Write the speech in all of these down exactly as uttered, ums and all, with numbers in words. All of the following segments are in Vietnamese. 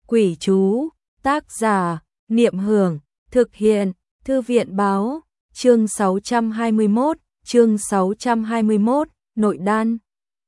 Quỷ chú, tác giả, Niệm Hưởng, thực hiện, Thư viện báo, chương sáu trăm hai mươi mốt, chương sáu trăm hai mươi mốt, nội đan.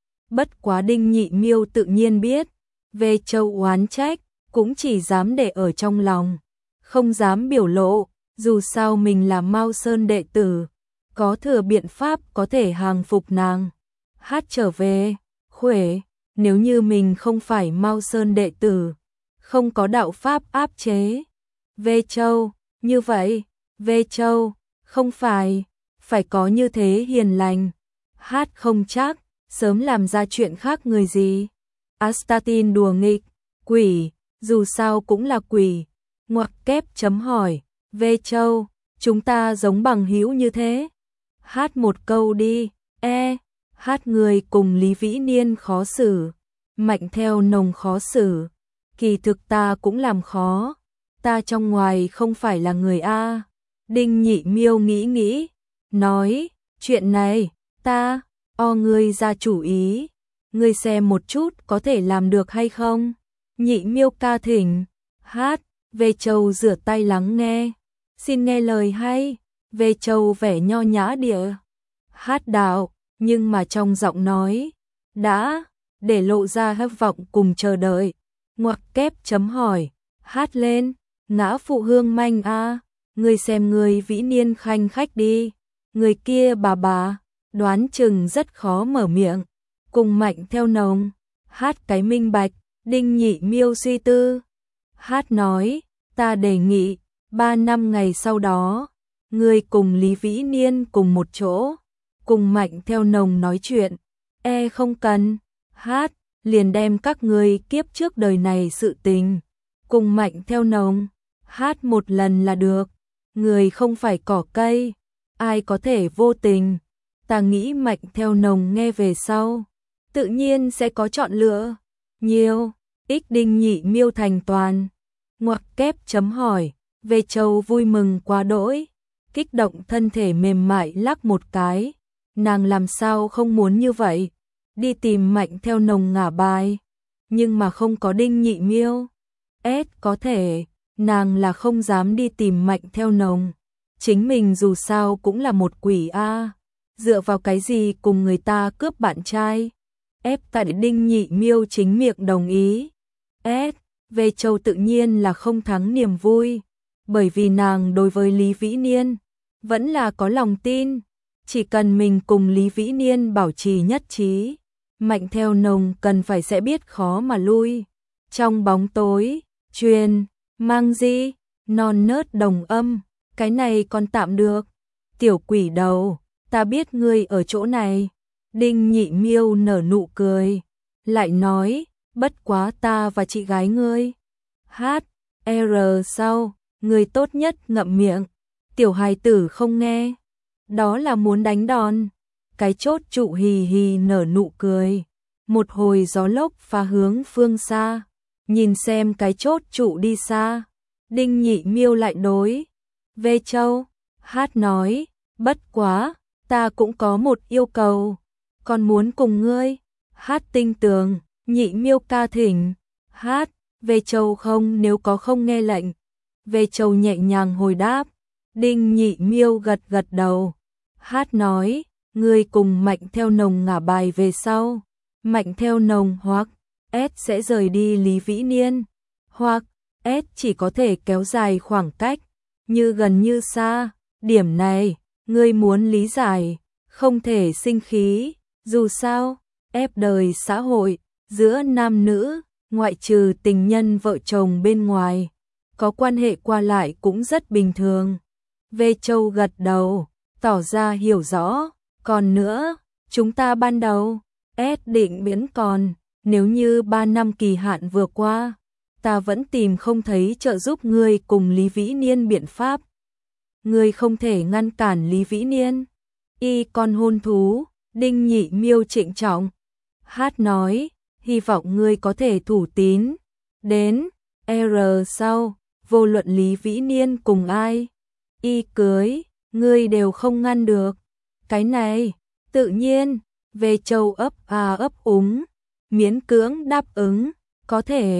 Bất quá Đinh Nhị Miêu tự nhiên biết, về Châu oán trách, cũng chỉ dám để ở trong lòng, không dám biểu lộ, dù sao mình là Mao Sơn đệ tử, có thừa biện pháp có thể hàng phục nàng. Hát trở về, Khuể, nếu như mình không phải Mao Sơn đệ tử, không có đạo pháp áp chế. Về Châu, như vậy, về Châu, không phải, phải có như thế hiền lành. Hát không chắc, sớm làm ra chuyện khác người gì. Astatin đùa nghịch, quỷ, dù sao cũng là quỷ. Ngoặc kép chấm hỏi, về Châu, chúng ta giống bằng hữu như thế. Hát một câu đi, e, hát người cùng Lý Vĩ Niên khó xử, Mạnh Theo Nồng khó xử. Kỳ thực ta cũng làm khó, ta trong ngoài không phải là người A. Đinh Nhị Miêu nghĩ nghĩ, nói, chuyện này, ta, o ngươi ra chủ ý, ngươi xem một chút có thể làm được hay không. Nhị Miêu ca thỉnh, hát, về Châu rửa tay lắng nghe, xin nghe lời hay. Về Châu vẻ nho nhã địa, hát đạo, nhưng mà trong giọng nói, đã, để lộ ra hy vọng cùng chờ đợi. Ngoặc kép chấm hỏi, hát lên, ngã phụ hương manh a, ngươi xem người Vĩ Niên khanh khách đi, người kia bà bà, đoán chừng rất khó mở miệng, cùng Mạnh Theo Nồng, hát cái minh bạch. Đinh Nhị Miêu suy tư, hát nói, ta đề nghị, ba năm ngày sau đó, ngươi cùng Lý Vĩ Niên cùng một chỗ, cùng Mạnh Theo Nồng nói chuyện, e không cần, hát, liền đem các ngươi kiếp trước đời này sự tình, cùng Mạnh Theo Nồng, hát một lần là được, người không phải cỏ cây, ai có thể vô tình, ta nghĩ Mạnh Theo Nồng nghe về sau, tự nhiên sẽ có chọn lựa, nhiều, ích. Đinh Nhị Miêu thành toàn, ngoặc kép chấm hỏi, về Châu vui mừng quá đỗi, kích động thân thể mềm mại lắc một cái, nàng làm sao không muốn như vậy, đi tìm Mạnh Theo Nồng ngả bài, nhưng mà không có Đinh Nhị Miêu, ết có thể, nàng là không dám đi tìm Mạnh Theo Nồng, chính mình dù sao cũng là một quỷ a, dựa vào cái gì cùng người ta cướp bạn trai, ép tại Đinh Nhị Miêu chính miệng đồng ý, ết, về Châu tự nhiên là không thắng niềm vui, bởi vì nàng đối với Lý Vĩ Niên vẫn là có lòng tin, chỉ cần mình cùng Lý Vĩ Niên bảo trì nhất trí, Mạnh Theo Nồng cần phải sẽ biết khó mà lui. Trong bóng tối, truyền, mang di, non nớt đồng âm, cái này còn tạm được. Tiểu quỷ đầu, ta biết ngươi ở chỗ này. Đinh Nhị Miêu nở nụ cười, lại nói, bất quá ta và chị gái ngươi. Hát, R sau, ngươi tốt nhất ngậm miệng. Tiểu hài tử không nghe, đó là muốn đánh đòn. Cái chốt trụ hì hì nở nụ cười, một hồi gió lốc phá hướng phương xa, nhìn xem cái chốt trụ đi xa. Đinh Nhị Miêu lại đối, về Châu, hát nói, bất quá, ta cũng có một yêu cầu, còn muốn cùng ngươi. Hát tinh tường, Nhị Miêu ca thỉnh, hát, về Châu không nếu có không nghe lệnh. Về Châu nhẹ nhàng hồi đáp, Đinh Nhị Miêu gật gật đầu, hát nói, ngươi cùng Mạnh Theo Nồng ngả bài về sau, Mạnh Theo Nồng hoặc S sẽ rời đi Lý Vĩ Niên, hoặc S chỉ có thể kéo dài khoảng cách, như gần như xa, điểm này, ngươi muốn lý giải, không thể sinh khí, dù sao, ép đời xã hội, giữa nam nữ, ngoại trừ tình nhân vợ chồng bên ngoài, có quan hệ qua lại cũng rất bình thường. Về Châu gật đầu, tỏ ra hiểu rõ, còn nữa, chúng ta ban đầu, S định miễn còn, nếu như ba năm kỳ hạn vừa qua, ta vẫn tìm không thấy trợ giúp ngươi cùng Lý Vĩ Niên biện pháp. Ngươi không thể ngăn cản Lý Vĩ Niên. Y con hôn thú, Đinh Nhị Miêu trịnh trọng. Hát nói, hy vọng ngươi có thể thủ tín. Đến, R sau, vô luận Lý Vĩ Niên cùng ai, Y cưới, ngươi đều không ngăn được. Cái này, tự nhiên, về Châu ấp à ấp úng, miễn cưỡng đáp ứng, có thể,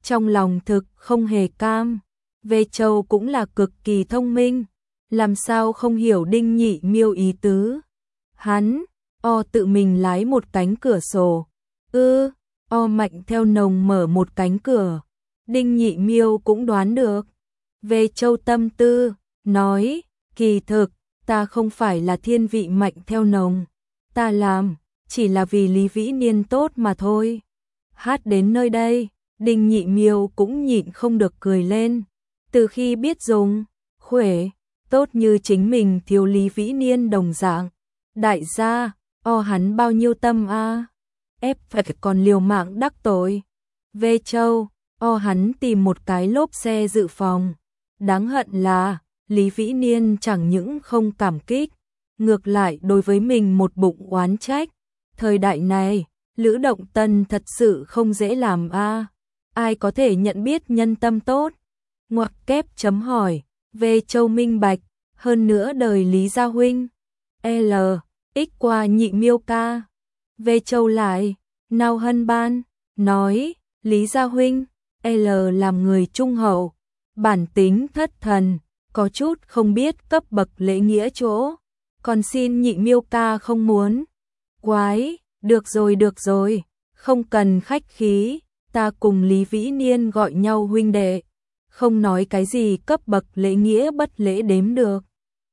trong lòng thực không hề cam. Về Châu cũng là cực kỳ thông minh, làm sao không hiểu Đinh Nhị Miêu ý tứ. Hắn, o tự mình lái một cánh cửa sổ. Ư, o Mạnh theo nồng mở một cánh cửa. Đinh Nhị Miêu cũng đoán được. Về Châu tâm tư, nói, kỳ thực, ta không phải là thiên vị Mạnh theo nồng. Ta làm, chỉ là vì Lý Vĩ Niên tốt mà thôi. Hát đến nơi đây, Đinh Nhị Miêu cũng nhịn không được cười lên. Từ khi biết dùng, khuể, tốt như chính mình thiếu Lý Vĩ Niên đồng dạng. Đại gia, o hắn bao nhiêu tâm a, ép phải còn liều mạng đắc tội. Về Châu, o hắn tìm một cái lốp xe dự phòng. Đáng hận là, Lý Vĩ Niên chẳng những không cảm kích, ngược lại đối với mình một bụng oán trách. Thời đại này, Lữ Động Tân thật sự không dễ làm a. Ai có thể nhận biết nhân tâm tốt? Ngoặc kép chấm hỏi, về Châu minh bạch, hơn nữa đời Lý Gia huynh. L, X qua Nhị Miêu ca. Về Châu lại, nào hân ban, nói, Lý Gia huynh, L làm người trung hậu, bản tính thất thần, có chút không biết cấp bậc lễ nghĩa chỗ, còn xin Nhị Miêu ca không muốn. Quái, được rồi được rồi, không cần khách khí, ta cùng Lý Vĩ Niên gọi nhau huynh đệ, không nói cái gì cấp bậc lễ nghĩa bất lễ đếm được.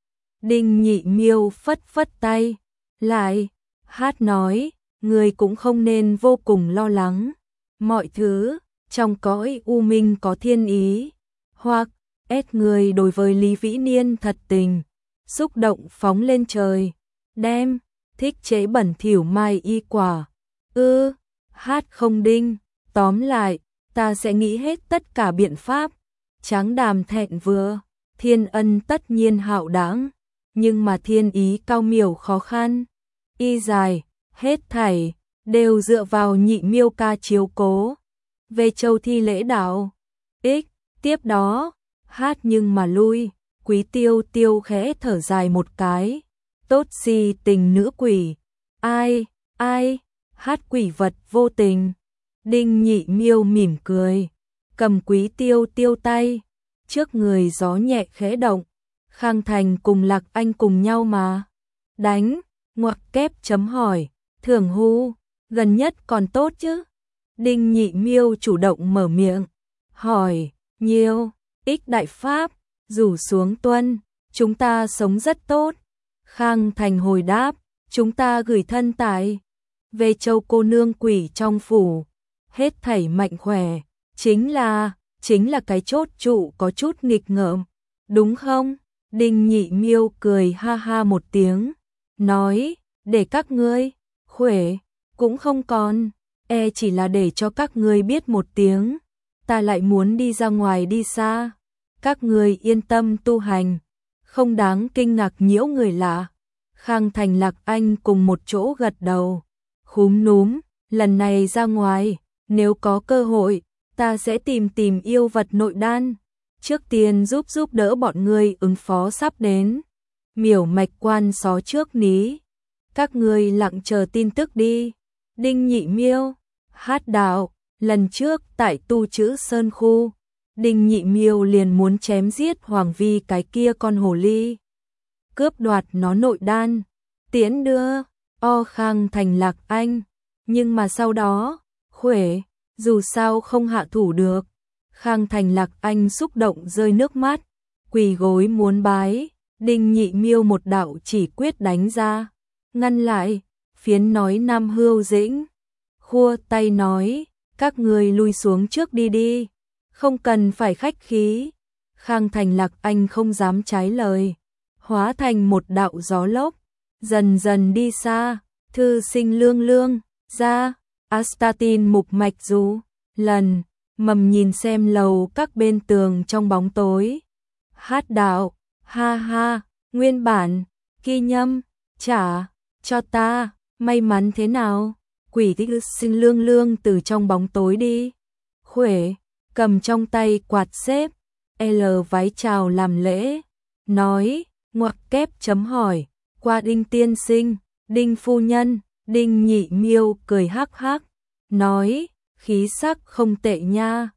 Đinh Nhị Miêu phất phất tay, lại, hát nói, người cũng không nên vô cùng lo lắng, mọi thứ, trong cõi u minh có thiên ý, hoặc, ép người đối với Lý Vĩ Niên thật tình, xúc động phóng lên trời, đem, thích chế bẩn thỉu mai y quả, ư, hát không đinh, tóm lại, ta sẽ nghĩ hết tất cả biện pháp, tráng đàm thẹn vừa, thiên ân tất nhiên hạo đãng, nhưng mà thiên ý cao miểu khó khăn, y dài, hết thảy, đều dựa vào Nhị Miêu ca chiếu cố. Về Châu thi lễ đạo, x, tiếp đó, hát nhưng mà lui, Quý Tiêu Tiêu khẽ thở dài một cái, tốt si tình nữ quỷ, ai, ai, hát quỷ vật vô tình. Đinh Nhị Miêu mỉm cười, cầm Quý Tiêu Tiêu tay, trước người gió nhẹ khẽ động, Khang Thành cùng Lạc Anh cùng nhau mà. Đánh, ngoặc kép chấm hỏi, Thường Hu, gần nhất còn tốt chứ? Đinh Nhị Miêu chủ động mở miệng, hỏi, nhiều, ích đại pháp, rủ xuống tuân, chúng ta sống rất tốt. Khang Thành hồi đáp, chúng ta gửi thân tại về Châu cô nương quỷ trong phủ, hết thảy mạnh khỏe, chính là, chính là cái chốt trụ có chút nghịch ngợm, đúng không? Đinh Nhị Miêu cười ha ha một tiếng, nói, để các ngươi, khỏe, cũng không còn, e chỉ là để cho các ngươi biết một tiếng, ta lại muốn đi ra ngoài đi xa, các ngươi yên tâm tu hành, không đáng kinh ngạc nhiễu người lạ. Khang Thành Lạc Anh cùng một chỗ gật đầu, khúm núm, lần này ra ngoài, nếu có cơ hội, ta sẽ tìm tìm yêu vật nội đan, trước tiên giúp giúp đỡ bọn ngươi ứng phó sắp đến. Miểu Mạch quan xó trước ní, các ngươi lặng chờ tin tức đi. Đinh Nhị Miêu, hát đạo, lần trước tại tu chữ Sơn Khu, Đinh Nhị Miêu liền muốn chém giết Hoàng Vi cái kia con hồ ly, cướp đoạt nó nội đan, tiễn đưa, o Khang Thành Lạc Anh, nhưng mà sau đó, khuể, dù sao không hạ thủ được. Khang Thành Lạc Anh xúc động rơi nước mắt, quỳ gối muốn bái, Đinh Nhị Miêu một đạo chỉ quyết đánh ra, ngăn lại, phiến nói Nam Hưu Dĩnh, khua tay nói, các người lui xuống trước đi đi, không cần phải khách khí. Khang Thành Lạc Anh không dám trái lời, hóa thành một đạo gió lốc, dần dần đi xa. Thư Sinh Lương Lương ra, Astatin mục mạch du, lần, mầm nhìn xem lầu các bên tường trong bóng tối. Hát đạo, ha ha, nguyên bản, ghi nhâm, trả, cho ta, may mắn thế nào? Quỷ Thư Sinh Lương Lương từ trong bóng tối đi. Khuể, cầm trong tay quạt xếp, L váy chào làm lễ, nói, ngoặc kép chấm hỏi, qua Đinh tiên sinh, Đinh phu nhân. Đinh Nhị Miêu cười hắc hắc, nói, khí sắc không tệ nha.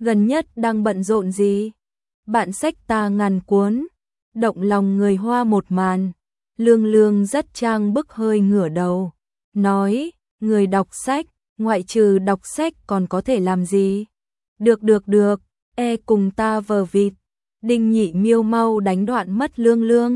gần nhất đang bận rộn gì? Bạn sách ta ngàn cuốn, động lòng người Hoa một màn. Lương Lương rất trang bức hơi ngửa đầu, nói, người đọc sách, ngoại trừ đọc sách còn có thể làm gì? Được được được, e cùng ta vờ vịt. Đinh Nhị Miêu mau đánh đoạn mất Lương Lương,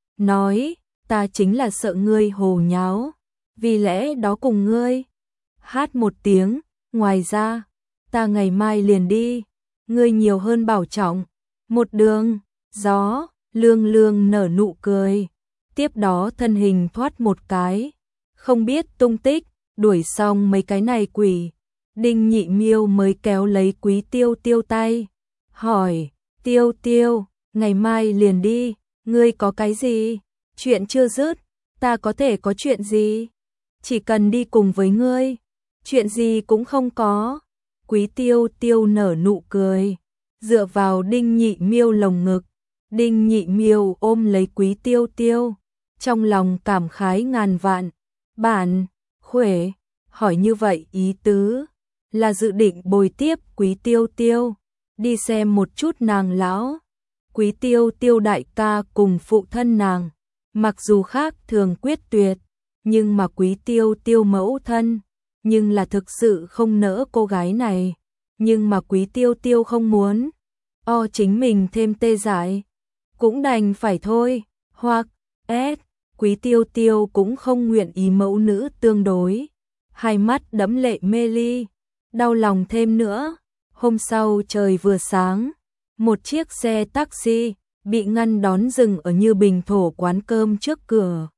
nói, ta chính là sợ ngươi hồ nháo, vì lẽ đó cùng ngươi hát một tiếng, ngoài ra, ta ngày mai liền đi, ngươi nhiều hơn bảo trọng. Một đường, gió, Lương Lương nở nụ cười, tiếp đó thân hình thoát một cái, không biết tung tích, đuổi xong mấy cái này quỷ. Đinh Nhị Miêu mới kéo lấy Quý Tiêu Tiêu tay, hỏi, Tiêu Tiêu, ngày mai liền đi, ngươi có cái gì? Chuyện chưa dứt, ta có thể có chuyện gì? Chỉ cần đi cùng với ngươi, chuyện gì cũng không có. Quý Tiêu Tiêu nở nụ cười, dựa vào Đinh Nhị Miêu lồng ngực. Đinh Nhị Miêu ôm lấy Quý Tiêu Tiêu, trong lòng cảm khái ngàn vạn. Bạn, Khuể, hỏi như vậy ý tứ là dự định bồi tiếp Quý Tiêu Tiêu, đi xem một chút nàng lão. Quý Tiêu Tiêu đại ca cùng phụ thân nàng, mặc dù khác thường quyết tuyệt, nhưng mà Quý Tiêu Tiêu mẫu thân, nhưng là thực sự không nỡ cô gái này, nhưng mà Quý Tiêu Tiêu không muốn, o chính mình thêm tê dại, cũng đành phải thôi, hoặc, s, Quý Tiêu Tiêu cũng không nguyện ý mẫu nữ tương đối, hai mắt đẫm lệ mê ly, đau lòng thêm nữa. Hôm sau trời vừa sáng, một chiếc xe taxi bị ngăn đón dừng ở Như Bình thổ quán cơm trước cửa.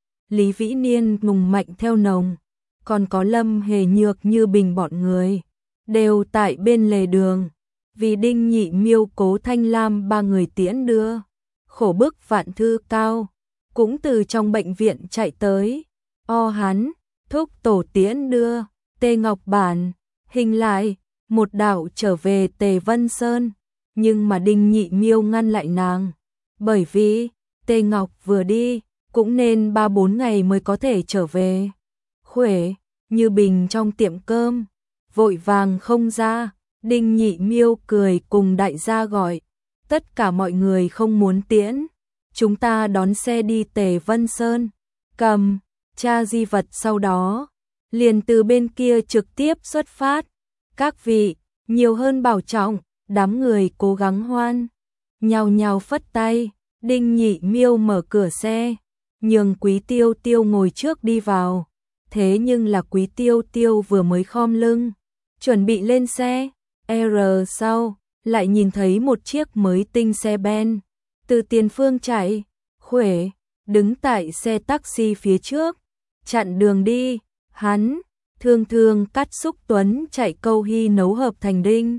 Lý Vĩ Niên ngùng mạnh theo nồng, còn có Lâm Hề Nhược Như Bình bọn người, đều tại bên lề đường, vì Đinh Nhị Miêu Cố Thanh Lam ba người tiễn đưa. Khổ bức Vạn Thư Cao, cũng từ trong bệnh viện chạy tới, o hắn, thúc tổ tiễn đưa, Tề Ngọc Bản, hình lại, một đạo trở về Tề Vân Sơn, nhưng mà Đinh Nhị Miêu ngăn lại nàng, bởi vì Tề Ngọc vừa đi, cũng nên ba bốn ngày mới có thể trở về. Khuể, Như Bình trong tiệm cơm, vội vàng không ra, Đinh Nhị Miêu cười cùng đại gia gọi, tất cả mọi người không muốn tiễn, chúng ta đón xe đi Tề Vân Sơn, cầm, tra di vật sau đó, liền từ bên kia trực tiếp xuất phát. Các vị, nhiều hơn bảo trọng, đám người cố gắng hoan, nhào nhào phất tay, Đinh Nhị Miêu mở cửa xe, nhường Quý Tiêu Tiêu ngồi trước đi vào, thế nhưng là Quý Tiêu Tiêu vừa mới khom lưng, chuẩn bị lên xe, R sau, lại nhìn thấy một chiếc mới tinh xe Ben, từ tiền phương chạy, Khuể, đứng tại xe taxi phía trước, chặn đường đi, hắn, thương thương cắt xúc Tuấn chạy câu hy nấu hợp thành đinh.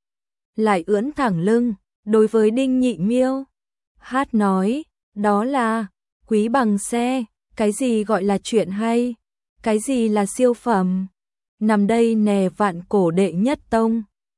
Lại ưỡn thẳng lưng, đối với Đinh Nhị Miêu, hát nói, đó là, quý bằng xe, cái gì gọi là chuyện hay, cái gì là siêu phẩm, nằm đây nè vạn cổ đệ nhất tông.